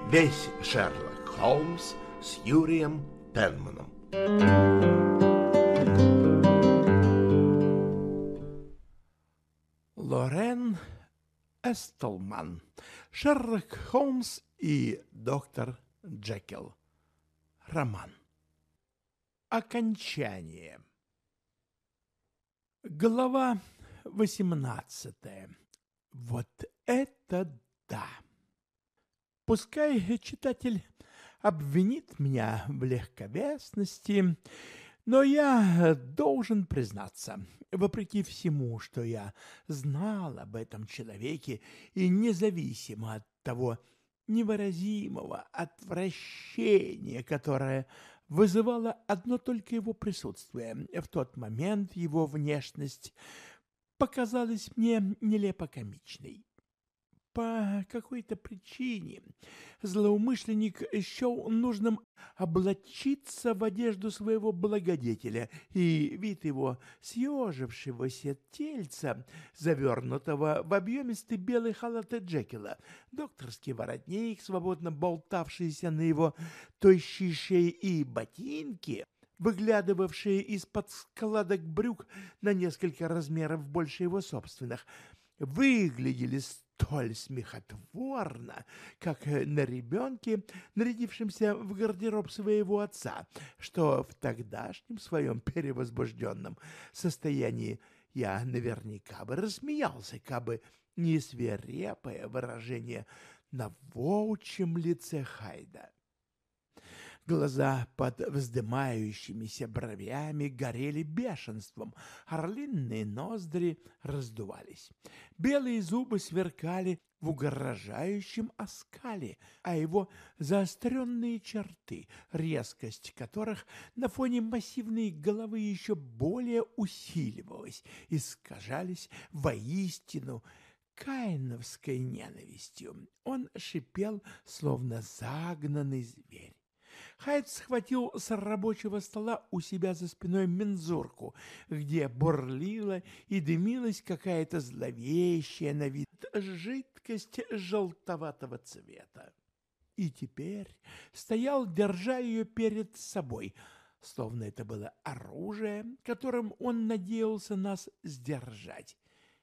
Весь Шерлок Холмс с Юрием Пенманом. Лорен Эстлман. Шерлок Холмс и доктор Джекил. Роман. Окончание. Глава 18. Вот это да! Пускай читатель обвинит меня в легковесности, но я должен признаться, вопреки всему, что я знал об этом человеке, и независимо от того невыразимого отвращения, которое вызывало одно только его присутствие, в тот момент его внешность показалась мне нелепо комичной. По какой-то причине злоумышленник счел нужным облачиться в одежду своего благодетеля, и вид его съежившегося тельца, завернутого в объемистый белый халат Джекила, докторский воротник, свободно болтавшийся на его тощей шее, и ботинки, выглядывавшие из-под складок брюк на несколько размеров больше его собственных, выглядели столь смехотворно, как на ребенке, нарядившемся в гардероб своего отца, что в тогдашнем своем перевозбужденном состоянии я наверняка бы рассмеялся, кабы не свирепое выражение на волчьем лице Хайда. Глаза под вздымающимися бровями горели бешенством, орлиные ноздри раздувались. Белые зубы сверкали в угрожающем оскале, а его заостренные черты, резкость которых на фоне массивной головы еще более усиливалась, искажались воистину каиновской ненавистью. Он шипел, словно загнанный зверь. Хайд схватил с рабочего стола у себя за спиной мензурку, где бурлила и дымилась какая-то зловещая на вид жидкость желтоватого цвета. И теперь стоял, держа ее перед собой, словно это было оружие, которым он надеялся нас сдержать.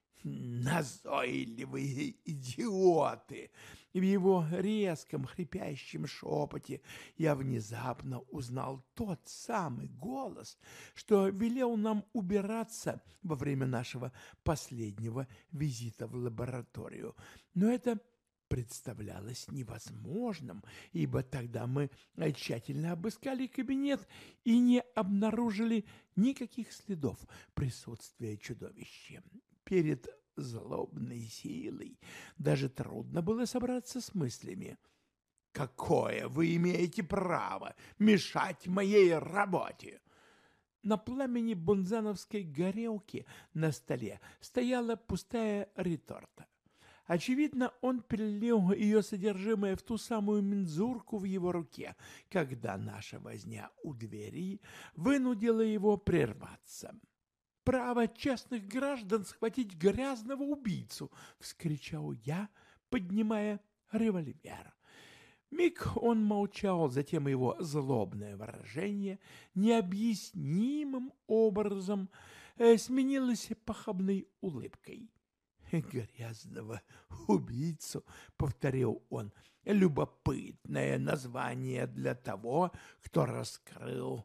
«Назойливые идиоты!» И в его резком хрипящем шепоте я внезапно узнал тот самый голос, что велел нам убираться во время нашего последнего визита в лабораторию. Но это представлялось невозможным, ибо тогда мы тщательно обыскали кабинет и не обнаружили никаких следов присутствия чудовища. Перед злобной силой даже трудно было собраться с мыслями. «Какое вы имеете право мешать моей работе?» На пламени бунзановской горелки на столе стояла пустая реторта. Очевидно, он перелил ее содержимое в ту самую мензурку в его руке, когда наша возня у двери вынудила его прерваться. «Право честных граждан схватить грязного убийцу!» — вскричал я, поднимая револьвер. Миг он молчал, затем его злобное выражение необъяснимым образом сменилось похабной улыбкой. «Грязного убийцу», — повторил он, — «любопытное название для того, кто раскрыл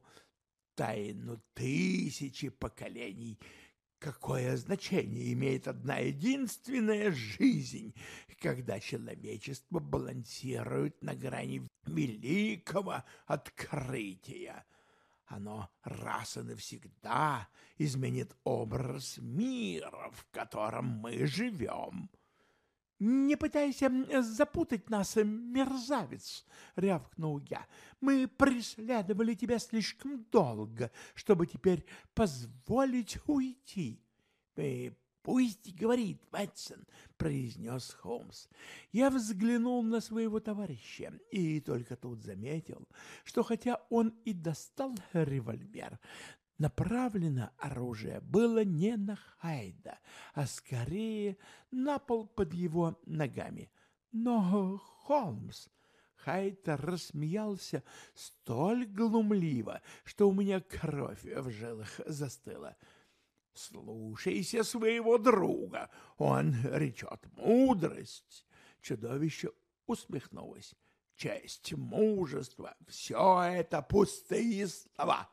тайну тысячи поколений. Какое значение имеет одна единственная жизнь, когда человечество балансирует на грани великого открытия? Оно раз и навсегда изменит образ мира, в котором мы живем». «Не пытайся запутать нас, мерзавец!» — рявкнул я. «Мы преследовали тебя слишком долго, чтобы теперь позволить уйти». «Пусть говорит, Ватсон», — произнес Холмс. Я взглянул на своего товарища и только тут заметил, что хотя он и достал револьвер, направлено оружие было не на Хайда, а скорее на пол под его ногами. Но Холмс, Хайд рассмеялся столь глумливо, что у меня кровь в жилах застыла. «Слушайся своего друга, он речет мудрость». Чудовище усмехнулось. «Честь, мужество — все это пустые слова,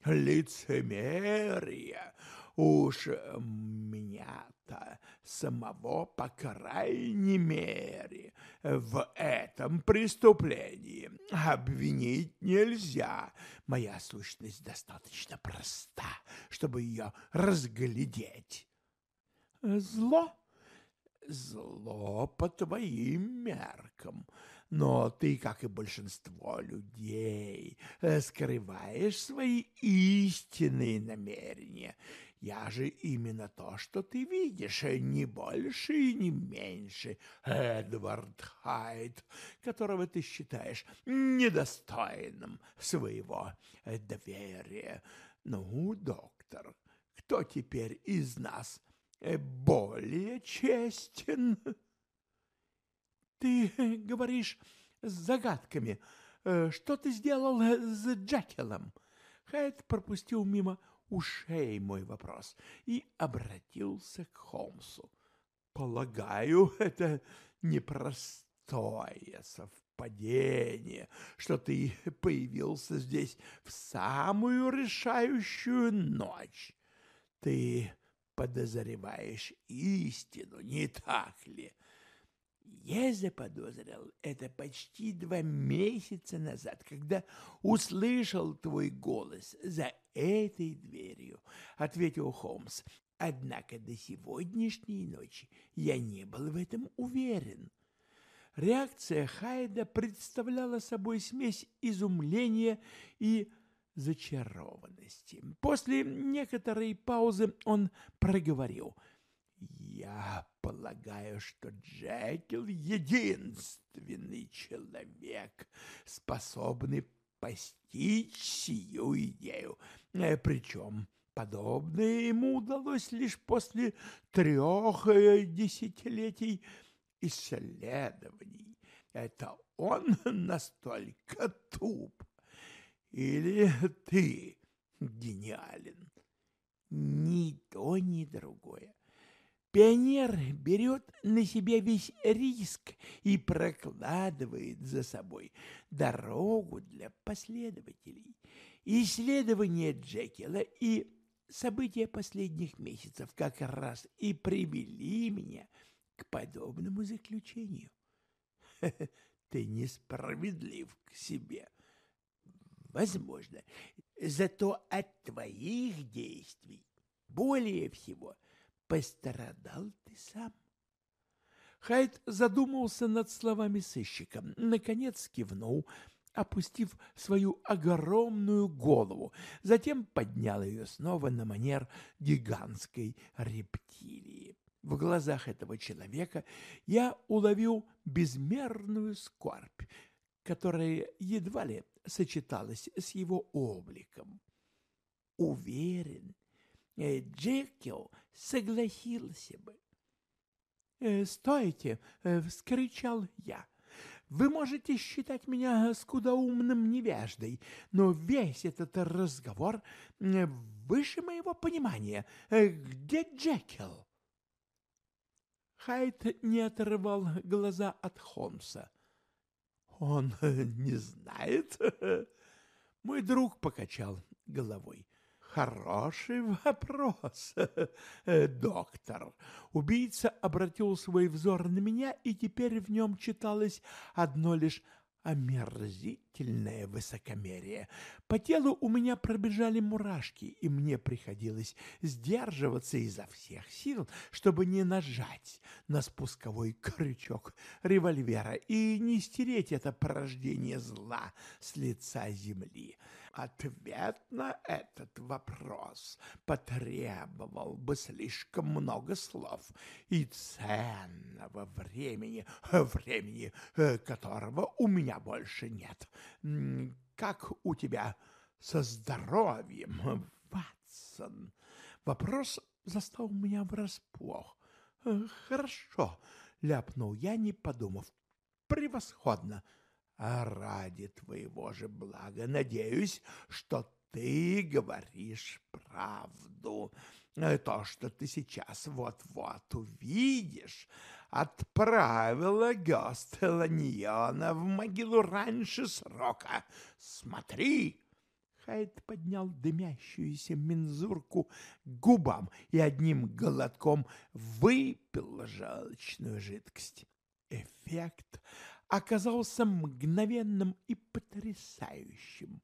лицемерие. Уж меня-то самого, по крайней мере, в этом преступлении обвинить нельзя. Моя сущность достаточно проста, чтобы ее разглядеть». «Зло?» «Зло по твоим меркам, но ты, как и большинство людей, скрываешь свои истинные намерения. Я же именно то, что ты видишь, не больше и не меньше, Эдвард Хайд, которого ты считаешь недостойным своего доверия. Ну, доктор, кто теперь из нас более честен?» «Ты говоришь с загадками. Что ты сделал с Джекилом?» Хайд пропустил мимо ушей мой вопрос и обратился к Холмсу. «Полагаю, это непростое совпадение, что ты появился здесь в самую решающую ночь. Ты подозреваешь истину, не так ли?» «Я заподозрил это почти 2 месяца назад, когда услышал твой голос за этой дверью», — ответил Холмс. «Однако до сегодняшней ночи я не был в этом уверен». Реакция Хайда представляла собой смесь изумления и зачарованности. После некоторой паузы он проговорил: «Я полагаю, что Джекил — единственный человек, способный постичь сию идею. Причем подобное ему удалось лишь после 3 десятилетий исследований. Это он настолько туп? Или ты гениален?» «Ни то, ни другое. Пионер берет на себя весь риск и прокладывает за собой дорогу для последователей. Исследования Джекила и события последних месяцев как раз и привели меня к подобному заключению». «Ты несправедлив к себе». «Возможно, зато от твоих действий более всего пострадал ты сам». Хайд задумался над словами сыщика, наконец кивнул, опустив свою огромную голову, затем поднял ее снова на манер гигантской рептилии. В глазах этого человека я уловил безмерную скорбь, которая едва ли сочеталась с его обликом. Уверен, Джекил согласился бы. «Стойте!» — вскричал я. «Вы можете считать меня скудоумным невеждой, но весь этот разговор выше моего понимания. Где Джекил?» Хайд не отрывал глаза от Холмса. «Он не знает?» Мой друг покачал головой. «Хороший вопрос, доктор». Убийца обратил свой взор на меня, и теперь в нем читалось одно лишь омерзительное высокомерие. По телу у меня пробежали мурашки, и мне приходилось сдерживаться изо всех сил, чтобы не нажать на спусковой крючок револьвера и не стереть это порождение зла с лица земли. Ответ на этот вопрос потребовал бы слишком много слов и ценного времени, которого у меня больше нет. Как у тебя со здоровьем, Ватсон?» Вопрос застал меня врасплох. «Хорошо», — ляпнул я, не подумав. «Превосходно. А ради твоего же блага надеюсь, что ты говоришь правду. То, что ты сейчас вот-вот увидишь, отправило Гёсtelaniона в могилу раньше срока. Смотри!» Хайд поднял дымящуюся мензурку к губам и одним глотком выпил желчную жидкость. Эффект оказался мгновенным и потрясающим.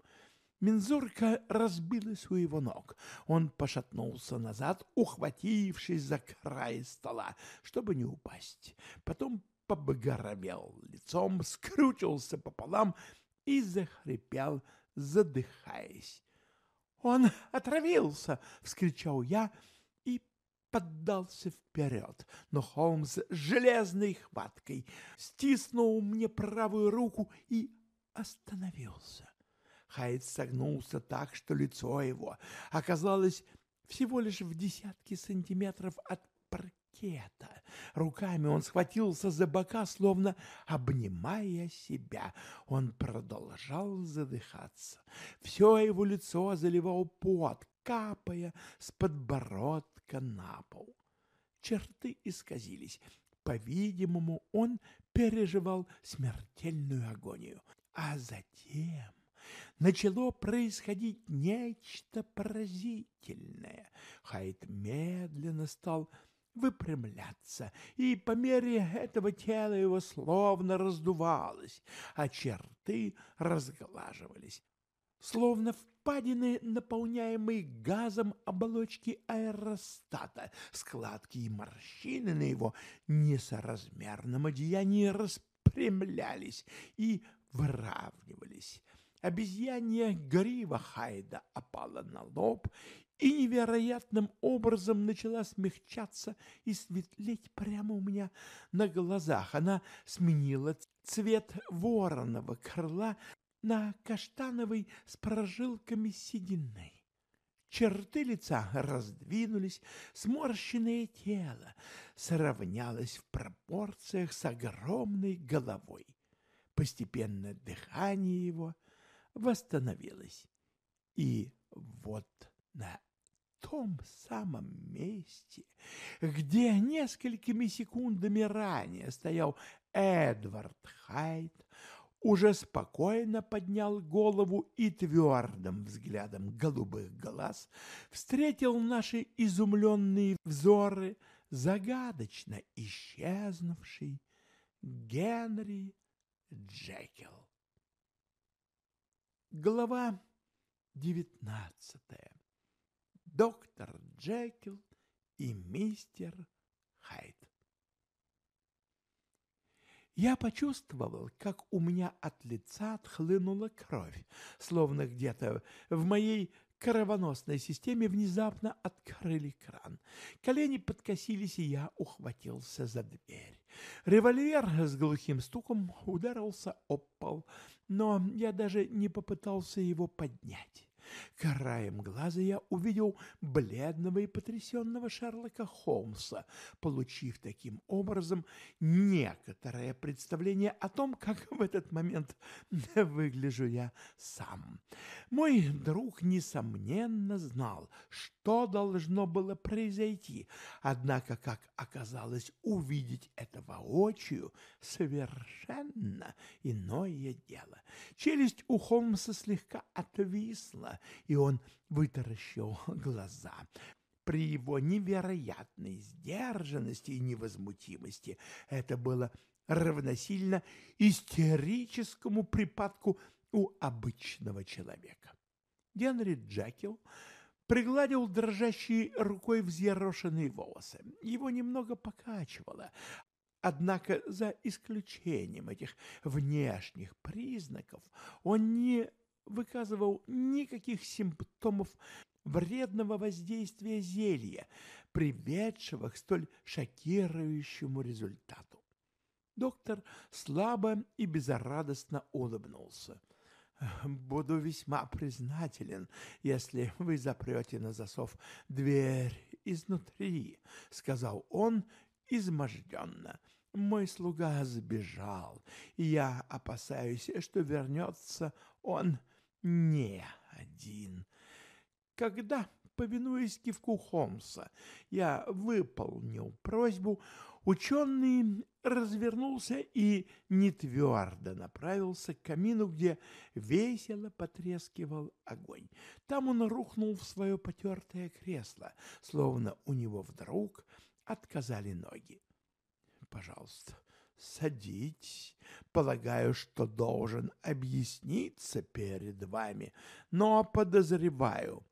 Мензурка разбилась у его ног. Он пошатнулся назад, ухватившись за край стола, чтобы не упасть. Потом побагровел лицом, скрючился пополам и захрипел, задыхаясь. «Он отравился!» — вскричал я и поддался вперед, но Холмс железной хваткой стиснул мне правую руку и остановился. Хайд согнулся так, что лицо его оказалось всего лишь в десятке сантиметров от паркета. Руками он схватился за бока, словно обнимая себя. Он продолжал задыхаться. Все его лицо заливал пот, капая с подбородка на пол. Черты исказились. По-видимому, он переживал смертельную агонию. А затем начало происходить нечто поразительное. Хайд медленно стал выпрямляться, и по мере этого тело его словно раздувалось, а черты разглаживались. Словно впадины, наполняемые газом оболочки аэростата, складки и морщины на его несоразмерном одеянии распрямлялись и выравнивались. Обезьянья грива Хайда опала на лоб и невероятным образом начала смягчаться и светлеть прямо у меня на глазах. Она сменила цвет вороного крыла на каштановый с прожилками седины. Черты лица раздвинулись, сморщенное тело сравнялось в пропорциях с огромной головой. Постепенно дыхание его восстановилось. И вот на том самом месте, где несколькими секундами ранее стоял Эдвард Хайд, уже спокойно поднял голову и твердым взглядом голубых глаз встретил наши изумленные взоры загадочно исчезнувший Генри Джекил. Глава 19. Доктор Джекил и мистер Хайд. Я почувствовал, как у меня от лица отхлынула кровь, словно где-то в моей кровеносной системе внезапно открыли кран. Колени подкосились, и я ухватился за дверь. Револьвер с глухим стуком ударился об пол, но я даже не попытался его поднять. Краем глаза я увидел бледного и потрясенного Шерлока Холмса, получив таким образом некоторое представление о том, как в этот момент выгляжу я сам. Мой друг, несомненно, знал, что должно было произойти, однако, как оказалось, увидеть это воочию совершенно иное дело. Челюсть у Холмса слегка отвисла, и он вытаращил глаза. При его невероятной сдержанности и невозмутимости это было равносильно истерическому припадку у обычного человека. Генри Джекил пригладил дрожащей рукой взъерошенные волосы. Его немного покачивало. Однако, за исключением этих внешних признаков, он не выказывал никаких симптомов вредного воздействия зелья, приведшего к столь шокирующему результату. Доктор слабо и безрадостно улыбнулся. «Буду весьма признателен, если вы запрете на засов дверь изнутри», — сказал он изможденно. Мой слуга сбежал, и я опасаюсь, что вернется он не один. Когда, повинуясь кивку Холмса, я выполнил просьбу, ученый развернулся и нетвердо направился к камину, где весело потрескивал огонь. Там он рухнул в свое потертое кресло, словно у него вдруг отказали ноги. «Пожалуйста, садитесь. Полагаю, что должен объясниться перед вами, но подозреваю,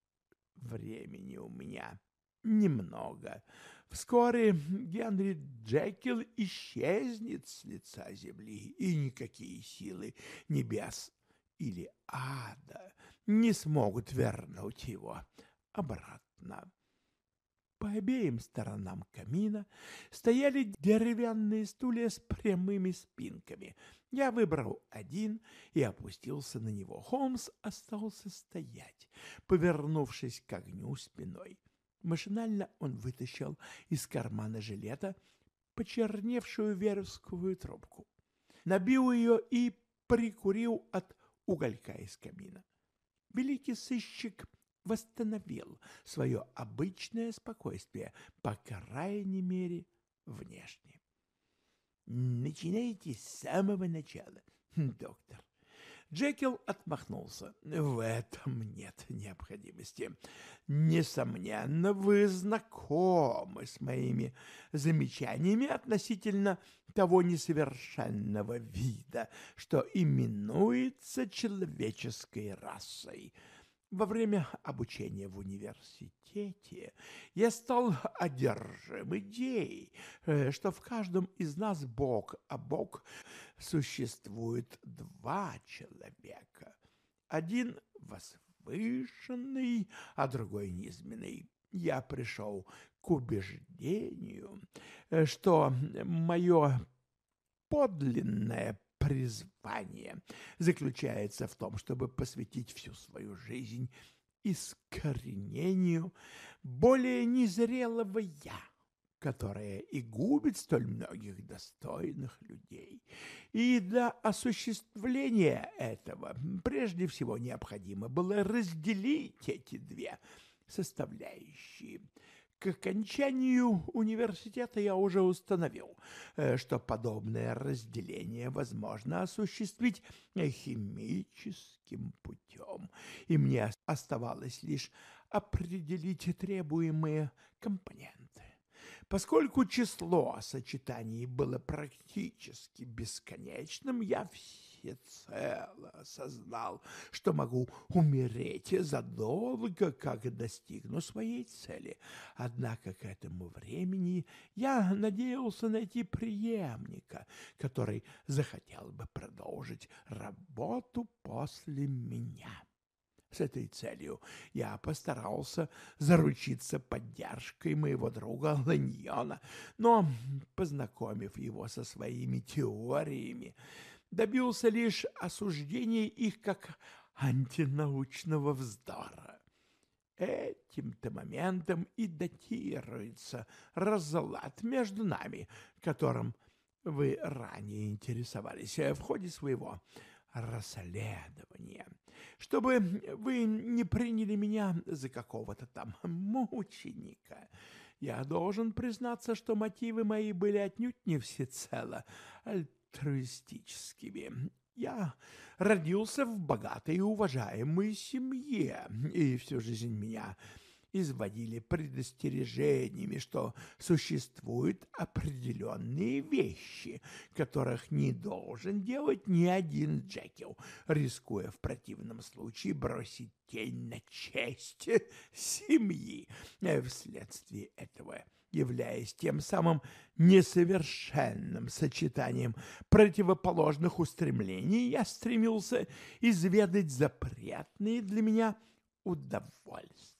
времени у меня немного. Вскоре Генри Джекил исчезнет с лица земли, и никакие силы небес или ада не смогут вернуть его обратно». По обеим сторонам камина стояли деревянные стулья с прямыми спинками. Я выбрал один и опустился на него. Холмс остался стоять, повернувшись к огню спиной. Машинально он вытащил из кармана жилета почерневшую вересковую трубку, набил ее и прикурил от уголька из камина. Великий сыщик восстановил свое обычное спокойствие, по крайней мере, внешне. «Начинайте с самого начала, доктор». Джекил отмахнулся. «В этом нет необходимости. Несомненно, вы знакомы с моими замечаниями относительно того несовершенного вида, что именуется человеческой расой. Во время обучения в университете я стал одержим идеей, что в каждом из нас бок о бок существует два человека. Один возвышенный, а другой низменный. Я пришел к убеждению, что мое подлинное призвание заключается в том, чтобы посвятить всю свою жизнь искоренению более незрелого «я», которое и губит столь многих достойных людей. И для осуществления этого прежде всего необходимо было разделить эти две составляющие. К окончанию университета я уже установил, что подобное разделение возможно осуществить химическим путем, и мне оставалось лишь определить требуемые компоненты. Поскольку число сочетаний было практически бесконечным, я всецело осознал, что могу умереть задолго, как достигну своей цели. Однако к этому времени я надеялся найти преемника, который захотел бы продолжить работу после меня. С этой целью я постарался заручиться поддержкой моего друга Ланьона, но, познакомив его со своими теориями, добился лишь осуждения их как антинаучного вздора. Этим-то моментом и датируется разлад между нами, которым вы ранее интересовались в ходе своего расследования. Чтобы вы не приняли меня за какого-то там мученика, я должен признаться, что мотивы мои были отнюдь не всецело альтруистическими. Я родился в богатой и уважаемой семье, и всю жизнь меня изводили предостережениями, что существуют определенные вещи, которых не должен делать ни один Джекил, рискуя в противном случае бросить тень на честь семьи. Вследствие этого, являясь тем самым несовершенным сочетанием противоположных устремлений, я стремился изведать запретные для меня удовольствия.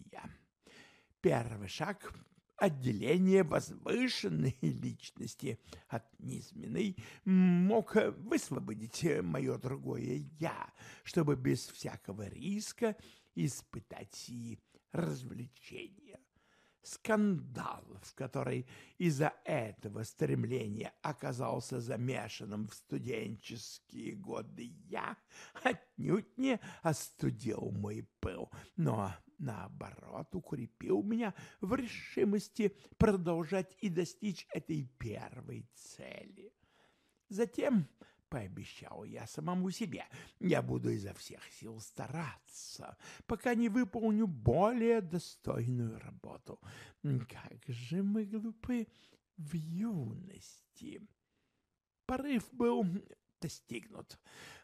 Первый шаг — отделение возвышенной личности от низменной — мог высвободить мое другое «я», чтобы без всякого риска испытать сии развлечения. Скандал, в который из-за этого стремления оказался замешанным в студенческие годы я, отнюдь не остудил мой пыл, но, наоборот, укрепил меня в решимости продолжать и достичь этой первой цели. Затем пообещал я самому себе, я буду изо всех сил стараться, пока не выполню более достойную работу. Как же мы глупы в юности! Порыв был достигнут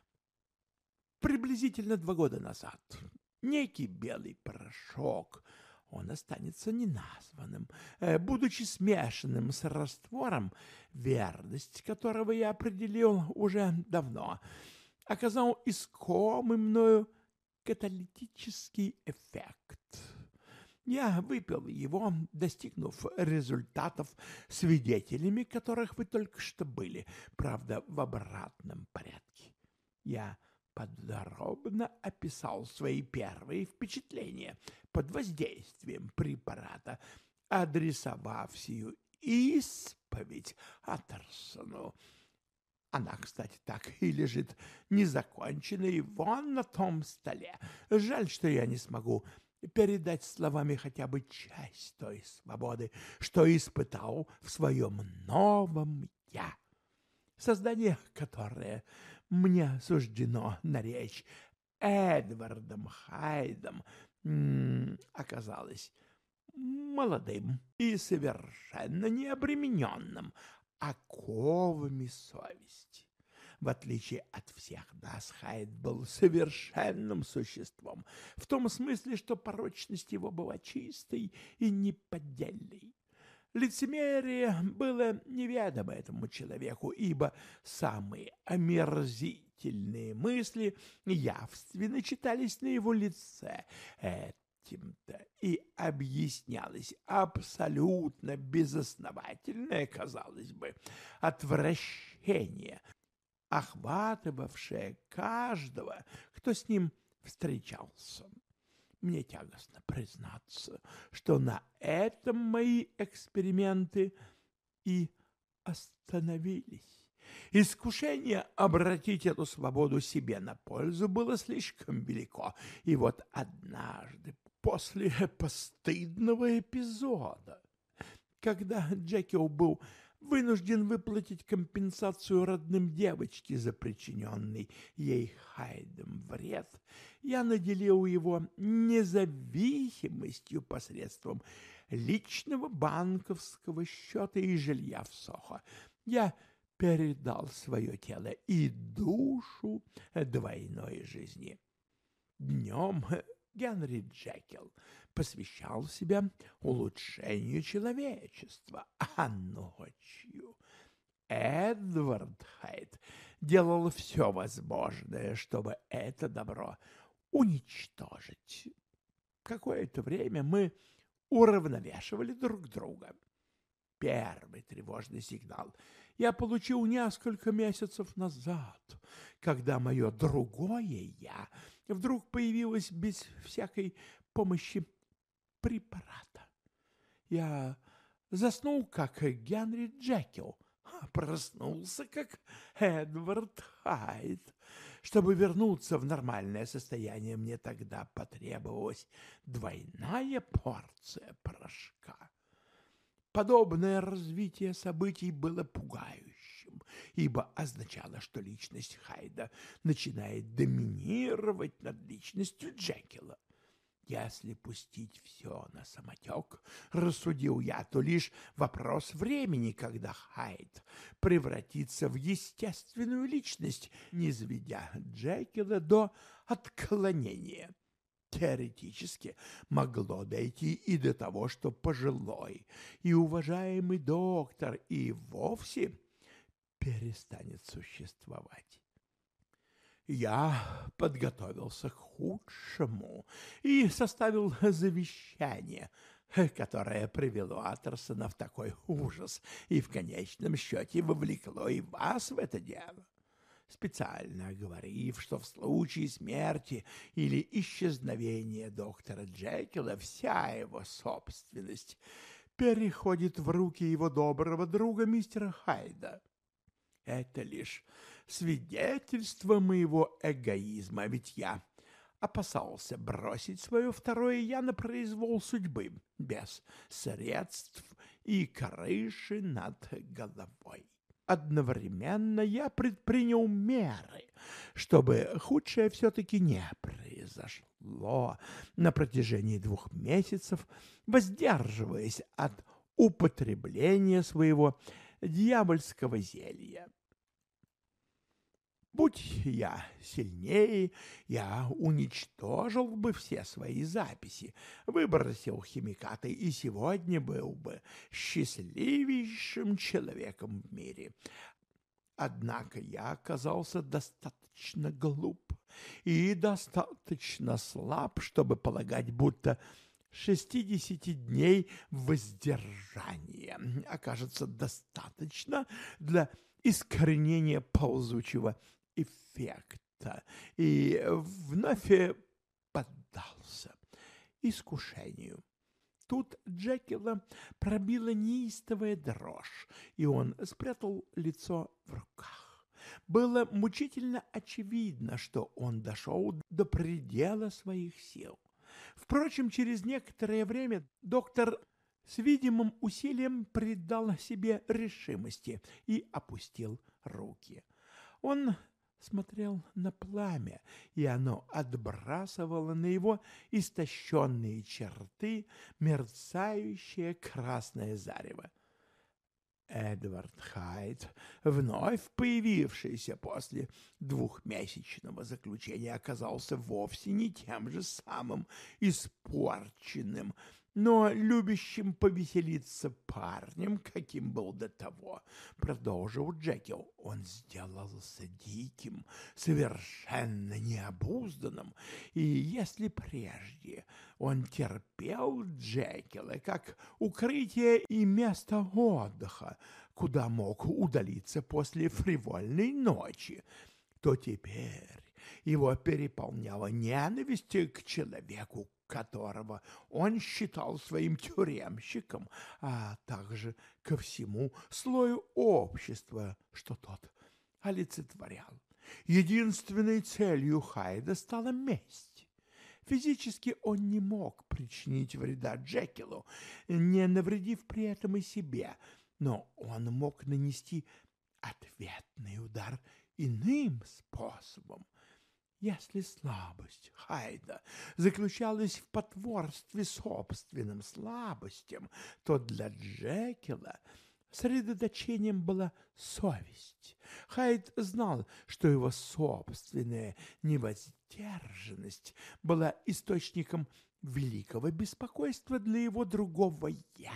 приблизительно 2 года назад. Некий белый порошок, он останется неназванным, будучи смешанным с раствором, верность которого я определил уже давно, оказал искомый мною каталитический эффект. Я выпил его, достигнув результатов, свидетелями которых вы только что были, правда, в обратном порядке. Я подробно описал свои первые впечатления под воздействием препарата, адресовав сию исповедь Аттерсону. Она, кстати, так и лежит незаконченной вон на том столе. Жаль, что я не смогу передать словами хотя бы часть той свободы, что испытал в своем новом «я», создание которое мне суждено наречь Эдвардом Хайдом, оказалось молодым и совершенно необремененным оковами совести. В отличие от всех нас, Хайд был совершенным существом, в том смысле, что порочность его была чистой и неподдельной. Лицемерие было неведомо этому человеку, ибо самые омерзительные мысли явственно читались на его лице. Этим-то и объяснялось абсолютно безосновательное, казалось бы, отвращение, охватывавшее каждого, кто с ним встречался. Мне тягостно признаться, что на этом мои эксперименты и остановились. Искушение обратить эту свободу себе на пользу было слишком велико, и вот однажды, после постыдного эпизода, когда Джекил был вынужден выплатить компенсацию родным девочке за причиненный ей Хайдом вред, я наделил его независимостью посредством личного банковского счета и жилья в Сохо. Я передал свое тело и душу двойной жизни. Днем Генри Джекил посвящал себя улучшению человечества, а ночью Эдвард Хайд делал все возможное, чтобы это добро уничтожить. Какое-то время мы уравновешивали друг друга. Первый тревожный сигнал я получил несколько месяцев назад, когда мое другое «я» вдруг появилось без всякой помощи препарата. Я заснул, как Генри Джекил, а проснулся, как Эдвард Хайд. Чтобы вернуться в нормальное состояние, мне тогда потребовалась двойная порция порошка. Подобное развитие событий было пугающим, ибо означало, что личность Хайда начинает доминировать над личностью Джекила. Если пустить все на самотек, рассудил я, то лишь вопрос времени, когда Хайд превратится в естественную личность, низведя Джекила до отклонения. Теоретически могло дойти и до того, что пожилой и уважаемый доктор и вовсе перестанет существовать. Я подготовился к худшему и составил завещание, которое привело Аттерсона в такой ужас и в конечном счете вовлекло и вас в это дело. специально говорив, что в случае смерти или исчезновения доктора Джекила вся его собственность переходит в руки его доброго друга мистера Хайда. Это лишь свидетельство моего эгоизма, ведь я опасался бросить свое второе «я» на произвол судьбы, без средств и крыши над головой. Одновременно я предпринял меры, чтобы худшее все-таки не произошло на протяжении 2 месяцев, воздерживаясь от употребления своего дьявольского зелья. Будь я сильнее, я уничтожил бы все свои записи, выбросил химикаты и сегодня был бы счастливейшим человеком в мире. Однако я оказался достаточно глуп и достаточно слаб, чтобы полагать, будто 60 дней воздержания окажется достаточно для искоренения ползучего эффекта, и вновь поддался искушению. Тут Джекила пробила неистовая дрожь, и он спрятал лицо в руках. Было мучительно очевидно, что он дошел до предела своих сил. Впрочем, через некоторое время доктор с видимым усилием придал себе решимости и опустил руки. Он смотрел на пламя, и оно отбрасывало на его истощенные черты мерцающее красное зарево. Эдвард Хайд, вновь появившийся после 2-месячного заключения, оказался вовсе не тем же самым испорченным, но любящим повеселиться парнем, каким был до того, продолжил Джекил. Он сделался диким, совершенно необузданным, и если прежде он терпел Джекила как укрытие и место отдыха, куда мог удалиться после фривольной ночи, то теперь его переполняла ненависть к человеку, которого он считал своим тюремщиком, а также ко всему слою общества, что тот олицетворял. Единственной целью Хайда стала месть. Физически он не мог причинить вреда Джекилу, не навредив при этом и себе, но он мог нанести ответный удар иным способом. Если слабость Хайда заключалась в потворстве собственным слабостям, то для Джекила средоточением была совесть. Хайд знал, что его собственная невоздержанность была источником великого беспокойства для его другого «я».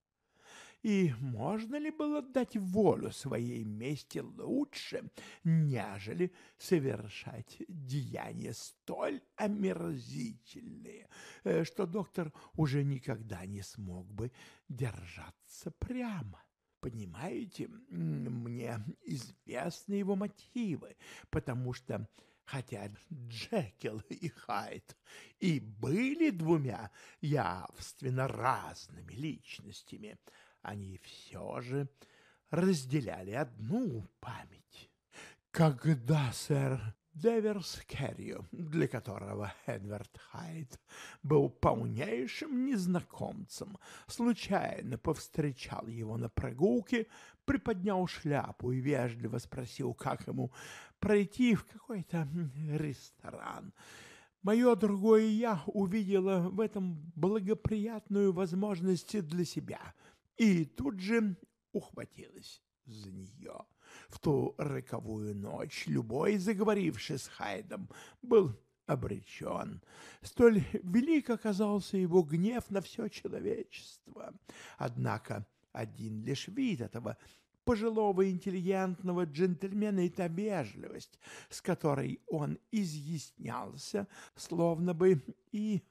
И можно ли было дать волю своей мести лучше, нежели совершать деяния столь омерзительные, что доктор уже никогда не смог бы держаться прямо? Понимаете, мне известны его мотивы, потому что хотя Джекил и Хайд и были 2 явственно разными личностями, они все же разделяли одну память. Когда сэр Деверс Керрию, для которого Эдвард Хайд был полнейшим незнакомцем, случайно повстречал его на прогулке, приподнял шляпу и вежливо спросил, как ему пройти в какой-то ресторан. Мое другое «я» увидело в этом благоприятную возможность для себя и тут же ухватилась за нее. В ту роковую ночь любой, заговоривший с Хайдом, был обречен. Столь велик оказался его гнев на все человечество. Однако один лишь вид этого пожилого интеллигентного джентльмена и та вежливость, с которой он изъяснялся, словно бы и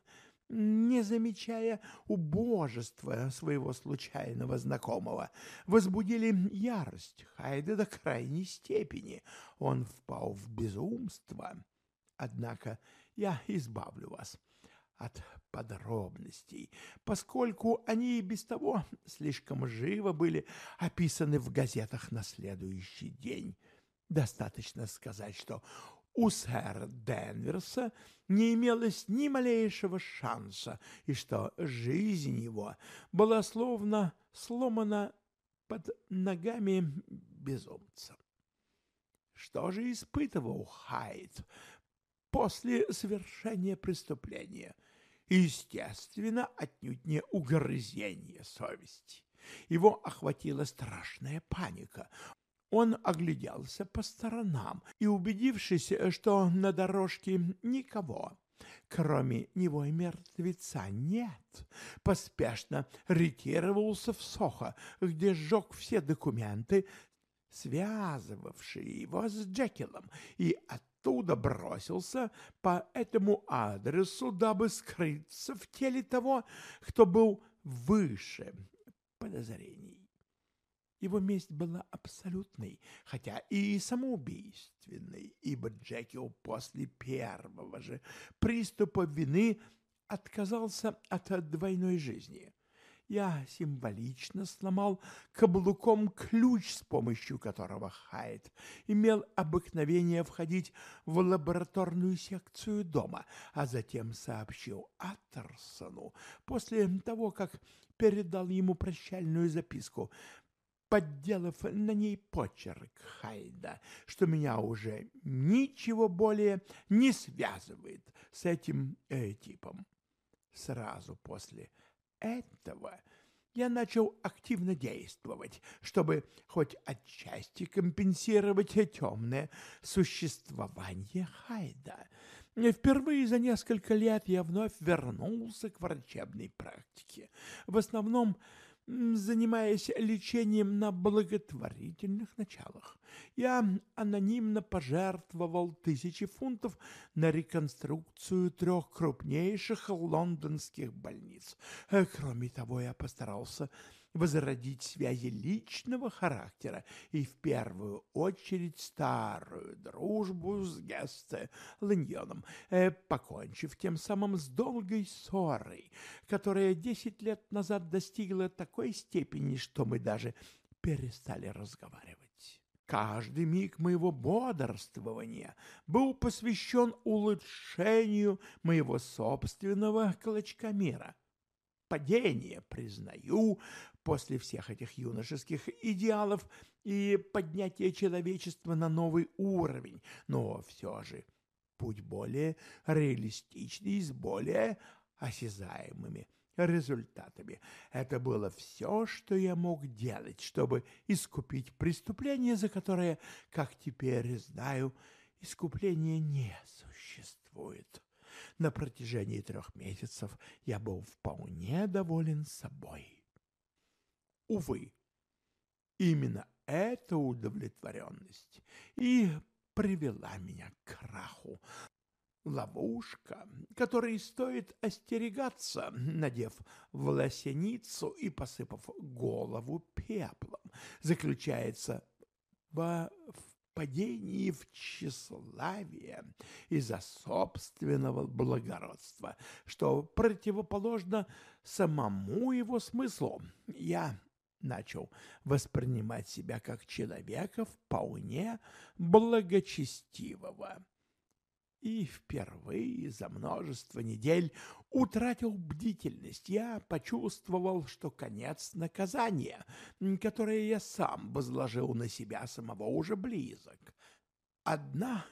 не замечая убожества своего случайного знакомого, возбудили ярость Хайда до крайней степени. Он впал в безумство. Однако я избавлю вас от подробностей, поскольку они и без того слишком живо были описаны в газетах на следующий день. Достаточно сказать, что у сэра Денверса не имелось ни малейшего шанса, и что жизнь его была словно сломана под ногами безумца. Что же испытывал Хайд после совершения преступления? Естественно, отнюдь не угрызение совести. Его охватила страшная паника. Он огляделся по сторонам и, убедившись, что на дорожке никого, кроме него и мертвеца, нет, поспешно ретировался в Сохо, где сжег все документы, связывавшие его с Джекилом, и оттуда бросился по этому адресу, дабы скрыться в теле того, кто был выше подозрений. Его месть была абсолютной, хотя и самоубийственной, ибо Джекил после первого же приступа вины отказался от двойной жизни. Я символично сломал каблуком ключ, с помощью которого Хайд имел обыкновение входить в лабораторную секцию дома, а затем сообщил Аттерсону, после того, как передал ему прощальную записку, подделав на ней почерк Хайда, что меня уже ничего более не связывает с этим типом. Сразу после этого я начал активно действовать, чтобы хоть отчасти компенсировать темное существование Хайда. Впервые за несколько лет я вновь вернулся к врачебной практике, в основном занимаясь лечением на благотворительных началах. Я анонимно пожертвовал 1000 фунтов на реконструкцию 3 крупнейших лондонских больниц. Кроме того, я постарался возродить связи личного характера и в первую очередь старую дружбу с Гесте Линьоном, покончив тем самым с долгой ссорой, которая 10 лет назад достигла такой степени, что мы даже перестали разговаривать. Каждый миг моего бодрствования был посвящен улучшению моего собственного клочка мира. Падение, признаю, после всех этих юношеских идеалов и поднятия человечества на новый уровень, но все же путь более реалистичный, с более осязаемыми результатами. Это было все, что я мог делать, чтобы искупить преступление, за которое, как теперь знаю, искупления не существует. На протяжении 3 месяцев я был вполне доволен собой. Увы, именно эта удовлетворенность и привела меня к краху. Ловушка, которой стоит остерегаться, надев волосяницу и посыпав голову пеплом, заключается в падении в тщеславие из-за собственного благородства, что противоположно самому его смыслу. Я начал воспринимать себя как человека вполне благочестивого. И впервые за множество недель утратил бдительность. Я почувствовал, что конец наказания, которое я сам возложил на себя самого, уже близок. Одна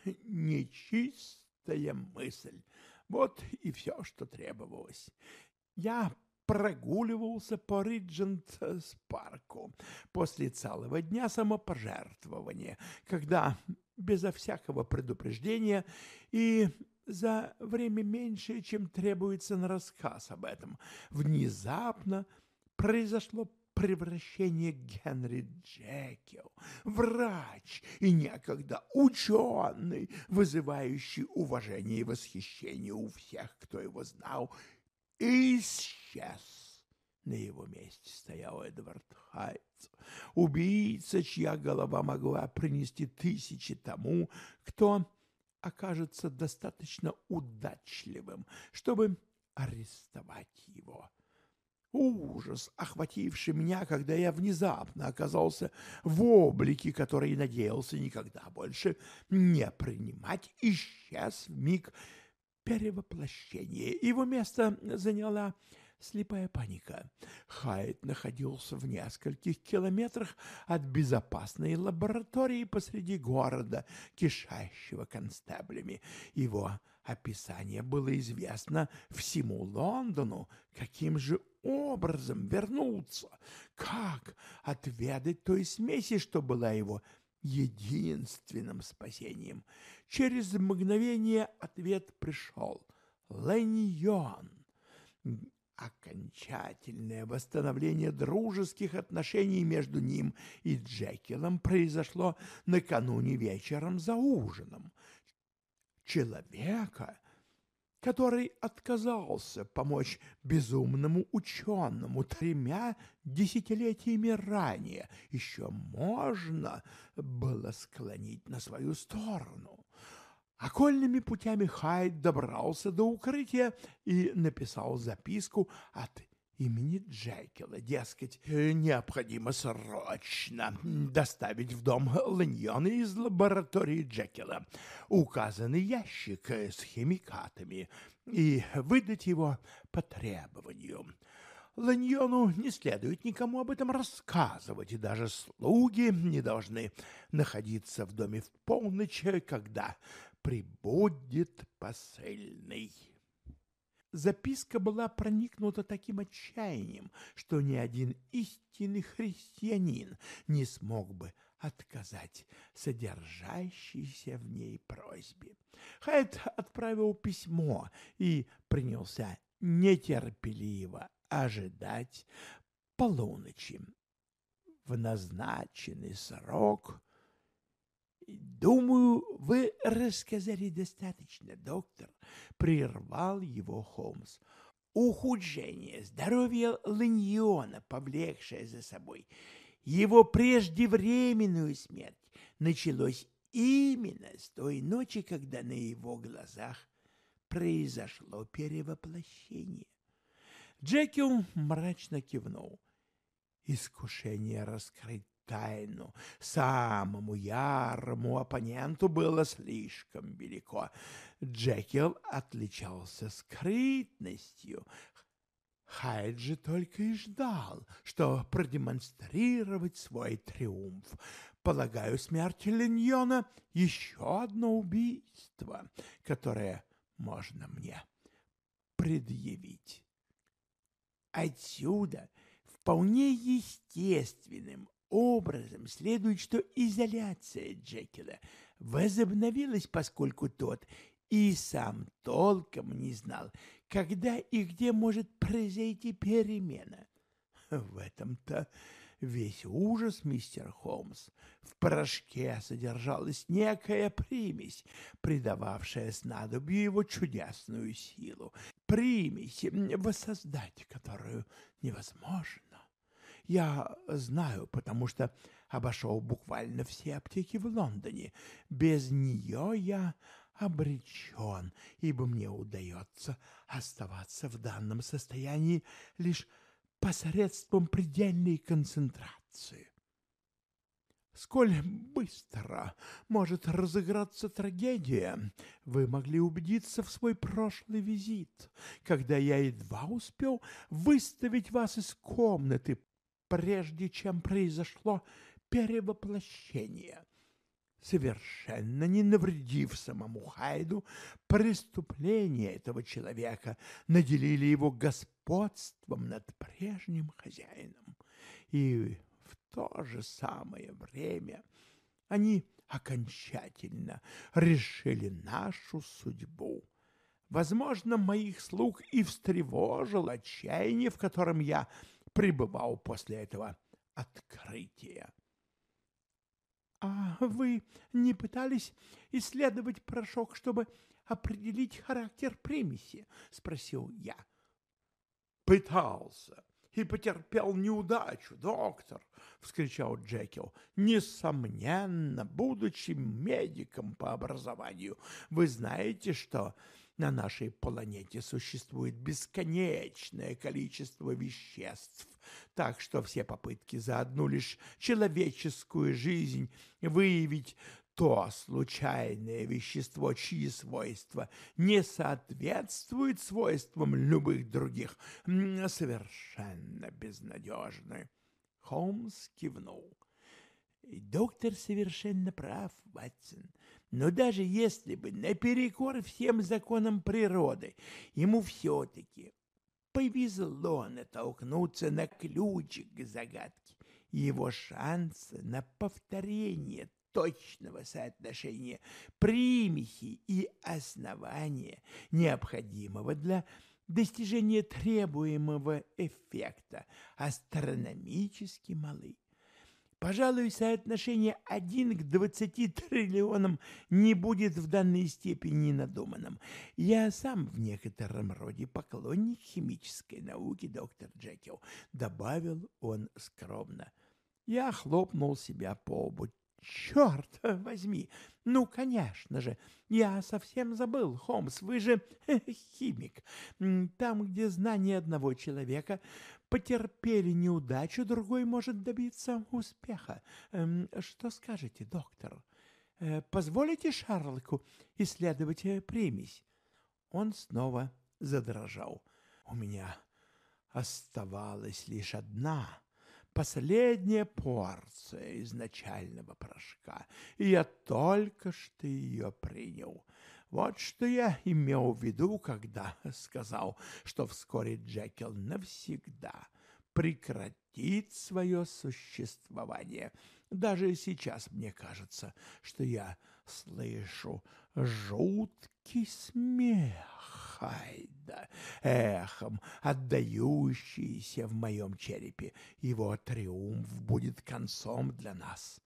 нечистая мысль. Вот и все, что требовалось. Я прогуливался по Риджент-парку после целого дня самопожертвования, когда безо всякого предупреждения и за время меньшее, чем требуется на рассказ об этом, внезапно произошло превращение Генри Джекил, врач и некогда ученый, вызывающий уважение и восхищение у всех, кто его знал, исчез. На его месте стоял Эдвард Хайтс, убийца, чья голова могла принести тысячи тому, кто окажется достаточно удачливым, чтобы арестовать его. Ужас, охвативший меня, когда я внезапно оказался в облике, который надеялся никогда больше не принимать, исчез в миг перевоплощения. Его место заняла слепая паника. Хайд находился в нескольких километрах от безопасной лаборатории посреди города, кишащего констеблями. Его описание было известно всему Лондону. Каким же образом вернуться? Как отведать той смеси, что была его единственным спасением? Через мгновение ответ пришел. Ланьон. Окончательное восстановление дружеских отношений между ним и Джекилом произошло накануне вечером за ужином. Человека, который отказался помочь безумному ученому 3 десятилетиями ранее, еще можно было склонить на свою сторону. Окольными путями Хайд добрался до укрытия и написал записку от имени Джекила. Дескать, необходимо срочно доставить в дом Ланьона из лаборатории Джекила указанный ящик с химикатами и выдать его по требованию. Ланьону не следует никому об этом рассказывать, и даже слуги не должны находиться в доме в полночь, когда прибудет посыльный. Записка была проникнута таким отчаянием, что ни один истинный христианин не смог бы отказать содержащейся в ней просьбе. Хайд отправил письмо и принялся нетерпеливо ожидать полуночи. В назначенный срок... «Думаю, вы рассказали достаточно, доктор», — прервал его Холмс. «Ухудшение здоровья Ланьона, повлекшее за собой его преждевременную смерть, началось именно с той ночи, когда на его глазах произошло перевоплощение». Джекил мрачно кивнул. Искушение раскрыть тайну самому ярому оппоненту было слишком велико. Джекил отличался скрытностью. Хайд же только и ждал, что продемонстрировать свой триумф. Полагаю, смерть Ланьона — еще одно убийство, которое можно мне предъявить. Отсюда вполне естественным образом следует, что изоляция Джекила возобновилась, поскольку тот и сам толком не знал, когда и где может произойти перемена. В этом-то весь ужас, мистер Холмс. В порошке содержалась некая примесь, придававшая снадобью его чудесную силу. Примесь, воссоздать которую невозможно. Я знаю, потому что обошел буквально все аптеки в Лондоне. Без нее я обречен, ибо мне удается оставаться в данном состоянии лишь посредством предельной концентрации. Сколь быстро может разыграться трагедия, вы могли убедиться в свой прошлый визит, когда я едва успел выставить вас из комнаты, прежде чем произошло перевоплощение. Совершенно не навредив самому Хайду, преступления этого человека наделили его господством над прежним хозяином. И в то же самое время они окончательно решили нашу судьбу. Возможно, моих слуг и встревожило отчаяние, в котором я пребывал после этого открытия. — А вы не пытались исследовать порошок, чтобы определить характер примеси? — спросил я. пытался и потерпел неудачу, доктор, — вскричал Джекил. Несомненно, будучи медиком по образованию, вы знаете, что на нашей планете существует бесконечное количество веществ, так что все попытки за одну лишь человеческую жизнь выявить то случайное вещество, чьи свойства не соответствуют свойствам любых других, совершенно безнадежны. Холмс кивнул. Доктор совершенно прав, Ватсон. Но даже если бы наперекор всем законам природы ему все-таки повезло натолкнуться на ключик к загадке, его шансы на повторение точного соотношения примесей и основания, необходимого для достижения требуемого эффекта, астрономически малы. Пожалуй, соотношение 1 к 20 триллионам не будет в данной степени надуманным. Я сам в некотором роде поклонник химической науки, доктор Джекил, — добавил он скромно. Я хлопнул себя по лбу. Черт возьми! Ну, конечно же, я совсем забыл, Холмс, вы же химик. Там, где знание одного человека потерпели неудачу, другой может добиться успеха. Что скажете, доктор? Позволите Шарлоку исследовать примесь? Он снова задрожал. У меня оставалась лишь одна, последняя порция изначального порошка, и я только что ее принял. Вот что я имел в виду, когда сказал, что вскоре Джекил навсегда прекратит свое существование. Даже сейчас мне кажется, что я слышу жуткий смех Хайда, эхом отдающийся в моем черепе. Его триумф будет концом для нас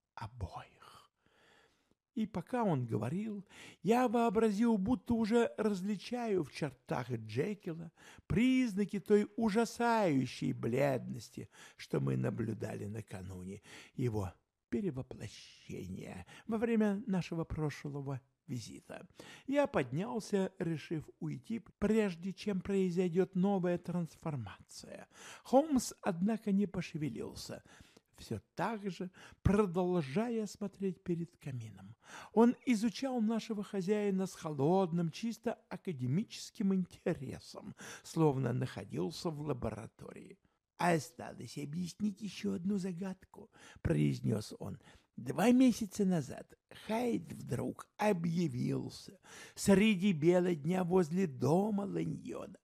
обоих. И пока он говорил, я вообразил, будто уже различаю в чертах Джекила признаки той ужасающей бледности, что мы наблюдали накануне его перевоплощения во время нашего прошлого визита. Я поднялся, решив уйти, прежде чем произойдет новая трансформация. Холмс, однако, не пошевелился, все так же продолжая смотреть перед камином. Он изучал нашего хозяина с холодным, чисто академическим интересом, словно находился в лаборатории. «Осталось объяснить еще одну загадку», — произнес он. 2 месяца назад Хайд вдруг объявился среди бела дня возле дома Ланьона.